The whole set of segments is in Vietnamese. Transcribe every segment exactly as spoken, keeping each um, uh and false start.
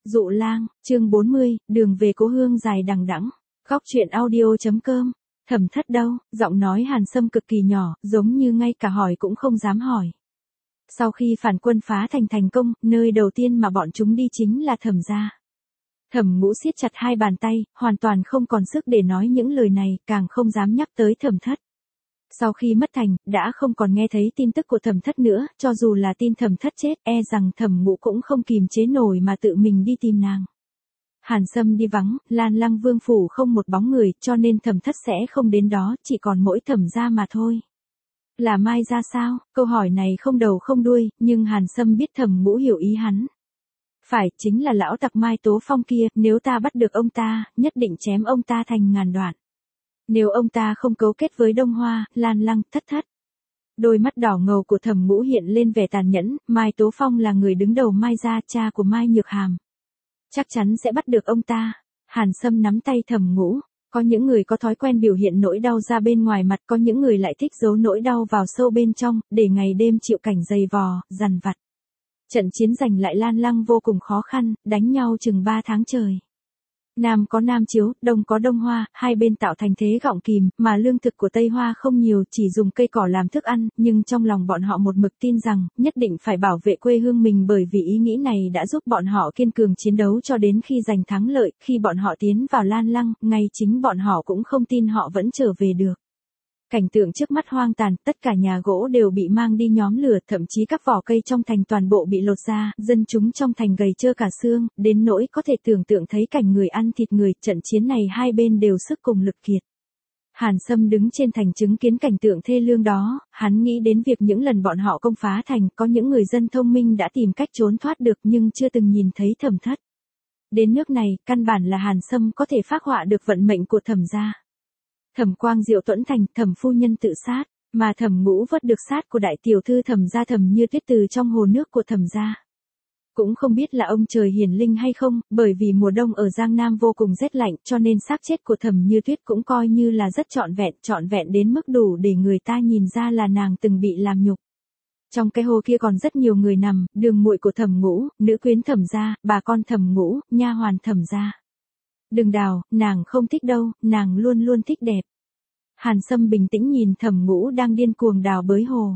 Dụ lang, chương bốn mươi, đường về cố hương dài đằng đẵng. Góc truyện audio.com. Thẩm Thất đâu? Giọng nói Hàn Sâm cực kỳ nhỏ, giống như ngay cả hỏi cũng không dám hỏi. Sau khi phản quân phá thành thành công, nơi đầu tiên mà bọn chúng đi chính là Thẩm gia. Thẩm Ngũ siết chặt hai bàn tay, hoàn toàn không còn sức để nói những lời này, càng không dám nhắc tới Thẩm Thất. Sau khi mất thành, đã không còn nghe thấy tin tức của Thẩm Thất nữa, cho dù là tin Thẩm Thất chết, e rằng Thẩm Ngũ cũng không kìm chế nổi mà tự mình đi tìm nàng. Hàn Sâm đi vắng, Lan Lăng Vương phủ không một bóng người, cho nên Thẩm Thất sẽ không đến đó, chỉ còn mỗi Thẩm gia mà thôi. Là Mai ra sao? Câu hỏi này không đầu không đuôi, nhưng Hàn Sâm biết Thẩm Ngũ hiểu ý hắn. Phải, chính là lão tặc Mai Tố Phong kia, nếu ta bắt được ông ta, nhất định chém ông ta thành ngàn đoạn. Nếu ông ta không cấu kết với Đông Hoa, Lan Lăng, Thất Thất. Đôi mắt đỏ ngầu của Thẩm Ngũ hiện lên vẻ tàn nhẫn, Mai Tố Phong là người đứng đầu Mai gia, cha của Mai Nhược Hàm. Chắc chắn sẽ bắt được ông ta. Hàn Sâm nắm tay Thẩm Ngũ. Có những người có thói quen biểu hiện nỗi đau ra bên ngoài mặt, có những người lại thích giấu nỗi đau vào sâu bên trong, để ngày đêm chịu cảnh dày vò, dằn vặt. Trận chiến giành lại Lan Lăng vô cùng khó khăn, đánh nhau chừng ba tháng trời. Nam có Nam Chiếu, Đông có Đông Hoa, hai bên tạo thành thế gọng kìm, mà lương thực của Tây Hoa không nhiều, chỉ dùng cây cỏ làm thức ăn, nhưng trong lòng bọn họ một mực tin rằng, nhất định phải bảo vệ quê hương mình, bởi vì ý nghĩ này đã giúp bọn họ kiên cường chiến đấu cho đến khi giành thắng lợi. Khi bọn họ tiến vào Lan Lăng, ngay chính bọn họ cũng không tin họ vẫn trở về được. Cảnh tượng trước mắt hoang tàn, tất cả nhà gỗ đều bị mang đi nhóm lửa, thậm chí các vỏ cây trong thành toàn bộ bị lột ra, dân chúng trong thành gầy trơ cả xương, đến nỗi có thể tưởng tượng thấy cảnh người ăn thịt người. Trận chiến này hai bên đều sức cùng lực kiệt. Hàn Sâm đứng trên thành chứng kiến cảnh tượng thê lương đó, hắn nghĩ đến việc những lần bọn họ công phá thành, có những người dân thông minh đã tìm cách trốn thoát được nhưng chưa từng nhìn thấy Thẩm Thất. Đến nước này, căn bản là Hàn Sâm có thể phác họa được vận mệnh của Thẩm gia. Thẩm Quang Diệu tuẫn thành, Thẩm phu nhân tự sát, mà Thẩm Ngũ vớt được xác của đại tiểu thư Thẩm gia Thẩm Như Tuyết từ trong hồ nước của Thẩm gia. Cũng không biết là ông trời hiển linh hay không, bởi vì mùa đông ở Giang Nam vô cùng rét lạnh, cho nên xác chết của Thẩm Như Tuyết cũng coi như là rất trọn vẹn, trọn vẹn đến mức đủ để người ta nhìn ra là nàng từng bị làm nhục. Trong cái hồ kia còn rất nhiều người nằm, đường muội của Thẩm Ngũ, nữ quyến Thẩm gia, bà con Thẩm Ngũ, nha hoàn Thẩm gia. Đừng đào, nàng không thích đâu, nàng luôn luôn thích đẹp. Hàn Sâm bình tĩnh nhìn Thẩm Ngũ đang điên cuồng đào bới hồ.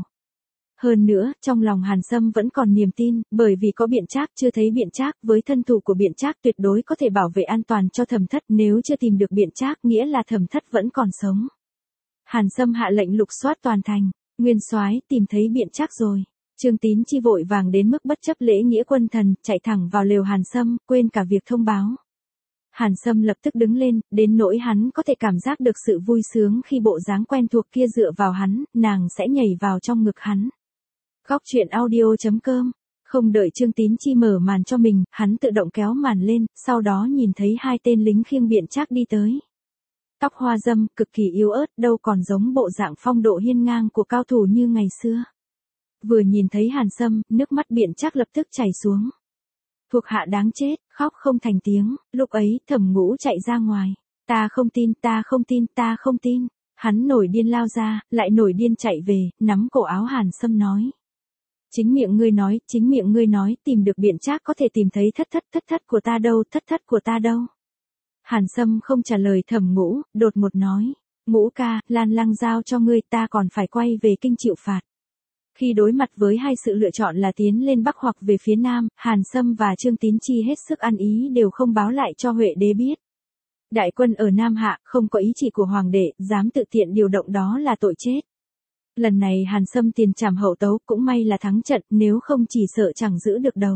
Hơn nữa, trong lòng Hàn Sâm vẫn còn niềm tin, bởi vì có Biện Trác, chưa thấy Biện Trác, với thân thủ của Biện Trác tuyệt đối có thể bảo vệ an toàn cho Thẩm Thất, nếu chưa tìm được Biện Trác nghĩa là Thẩm Thất vẫn còn sống. Hàn Sâm hạ lệnh lục soát toàn thành, Nguyên soái tìm thấy Biện Trác rồi. Trương Tín Chi vội vàng đến mức bất chấp lễ nghĩa quân thần, chạy thẳng vào lều Hàn Sâm, quên cả việc thông báo. Hàn Sâm lập tức đứng lên, đến nỗi hắn có thể cảm giác được sự vui sướng khi bộ dáng quen thuộc kia dựa vào hắn, nàng sẽ nhảy vào trong ngực hắn. Góc truyện audio.com. Không đợi Trương Tín Chi mở màn cho mình, hắn tự động kéo màn lên, sau đó nhìn thấy hai tên lính khiêng Biện Trác đi tới. Tóc hoa râm, cực kỳ yếu ớt, đâu còn giống bộ dạng phong độ hiên ngang của cao thủ như ngày xưa. Vừa nhìn thấy Hàn Sâm, nước mắt Biện Trác lập tức chảy xuống. Thuộc hạ đáng chết, khóc không thành tiếng, lúc ấy Thẩm Ngũ chạy ra ngoài. Ta không tin, ta không tin, ta không tin. Hắn nổi điên lao ra, lại nổi điên chạy về, nắm cổ áo Hàn Sâm nói. Chính miệng ngươi nói, chính miệng ngươi nói, tìm được Biện Trác có thể tìm thấy thất thất thất thất của ta đâu, thất thất của ta đâu. Hàn Sâm không trả lời Thẩm Ngũ, đột ngột nói. Ngũ ca, Lan Lăng giao cho ngươi, ta còn phải quay về kinh chịu phạt. Khi đối mặt với hai sự lựa chọn là tiến lên Bắc hoặc về phía Nam, Hàn Sâm và Trương Tín Chi hết sức ăn ý đều không báo lại cho Huệ đế biết. Đại quân ở Nam Hạ, không có ý chỉ của Hoàng đệ, dám tự tiện điều động đó là tội chết. Lần này Hàn Sâm tiền trảm hậu tấu, cũng may là thắng trận, nếu không chỉ sợ chẳng giữ được đầu.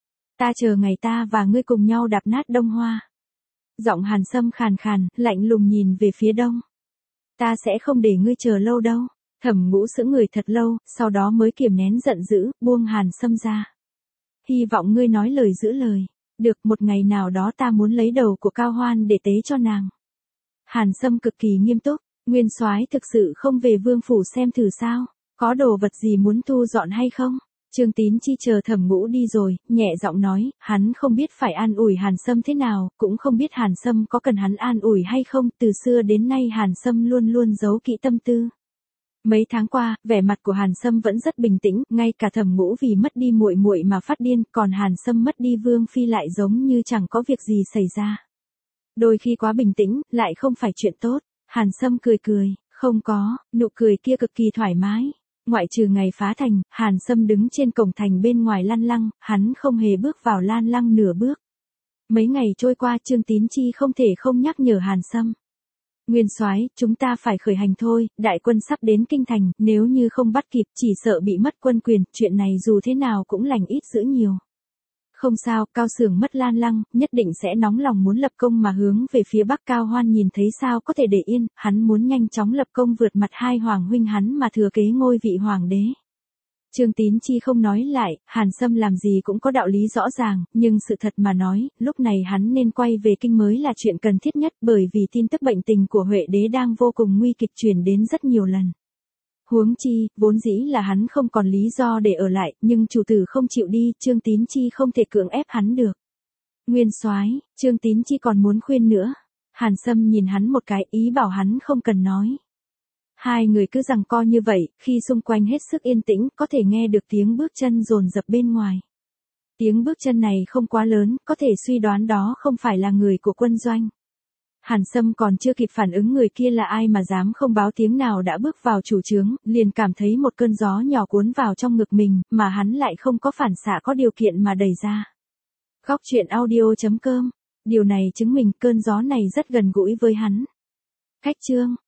Ta chờ ngày ta và ngươi cùng nhau đạp nát Đông Hoa. Giọng Hàn Sâm khàn khàn, lạnh lùng nhìn về phía đông. Ta sẽ không để ngươi chờ lâu đâu. Thẩm Ngũ sững người thật lâu, sau đó mới kiềm nén giận dữ, buông Hàn Sâm ra. Hy vọng ngươi nói lời giữ lời. Được, một ngày nào đó ta muốn lấy đầu của Cao Hoan để tế cho nàng. Hàn Sâm cực kỳ nghiêm túc. Nguyên soái thực sự không về Vương phủ xem thử sao? Có đồ vật gì muốn thu dọn hay không? Trương Tín Chi chờ Thẩm Ngũ đi rồi, nhẹ giọng nói, hắn không biết phải an ủi Hàn Sâm thế nào, cũng không biết Hàn Sâm có cần hắn an ủi hay không, từ xưa đến nay Hàn Sâm luôn luôn giấu kỹ tâm tư. Mấy tháng qua, vẻ mặt của Hàn Sâm vẫn rất bình tĩnh, ngay cả Thẩm Ngũ vì mất đi muội muội mà phát điên, còn Hàn Sâm mất đi Vương phi lại giống như chẳng có việc gì xảy ra. Đôi khi quá bình tĩnh, lại không phải chuyện tốt. Hàn Sâm cười cười, không có, nụ cười kia cực kỳ thoải mái. Ngoại trừ ngày phá thành, Hàn Sâm đứng trên cổng thành bên ngoài Lan Lăng, hắn không hề bước vào Lan Lăng nửa bước. Mấy ngày trôi qua, Trương Tín Chi không thể không nhắc nhở Hàn Sâm. Nguyên soái, chúng ta phải khởi hành thôi, đại quân sắp đến kinh thành, nếu như không bắt kịp, chỉ sợ bị mất quân quyền, chuyện này dù thế nào cũng lành ít dữ nhiều. Không sao, Cao Xưởng mất Lan Lăng, nhất định sẽ nóng lòng muốn lập công mà hướng về phía Bắc. Cao Hoan nhìn thấy sao có thể để yên, hắn muốn nhanh chóng lập công vượt mặt hai hoàng huynh hắn mà thừa kế ngôi vị hoàng đế. Trương Tín Chi không nói lại, Hàn Sâm làm gì cũng có đạo lý rõ ràng, nhưng sự thật mà nói, lúc này hắn nên quay về kinh mới là chuyện cần thiết nhất, bởi vì tin tức bệnh tình của Huệ đế đang vô cùng nguy kịch truyền đến rất nhiều lần. Huống chi, vốn dĩ là hắn không còn lý do để ở lại, nhưng chủ tử không chịu đi, Trương Tín Chi không thể cưỡng ép hắn được. Nguyên soái, Trương Tín Chi còn muốn khuyên nữa. Hàn Sâm nhìn hắn một cái, ý bảo hắn không cần nói. Hai người cứ giằng co như vậy, khi xung quanh hết sức yên tĩnh, có thể nghe được tiếng bước chân dồn dập bên ngoài. Tiếng bước chân này không quá lớn, có thể suy đoán đó không phải là người của quân doanh. Hàn Sâm còn chưa kịp phản ứng người kia là ai mà dám không báo tiếng nào đã bước vào chủ trướng, liền cảm thấy một cơn gió nhỏ cuốn vào trong ngực mình, mà hắn lại không có phản xạ có điều kiện mà đẩy ra. Góc truyện audio chấm com. Điều này chứng minh cơn gió này rất gần gũi với hắn. Cách chương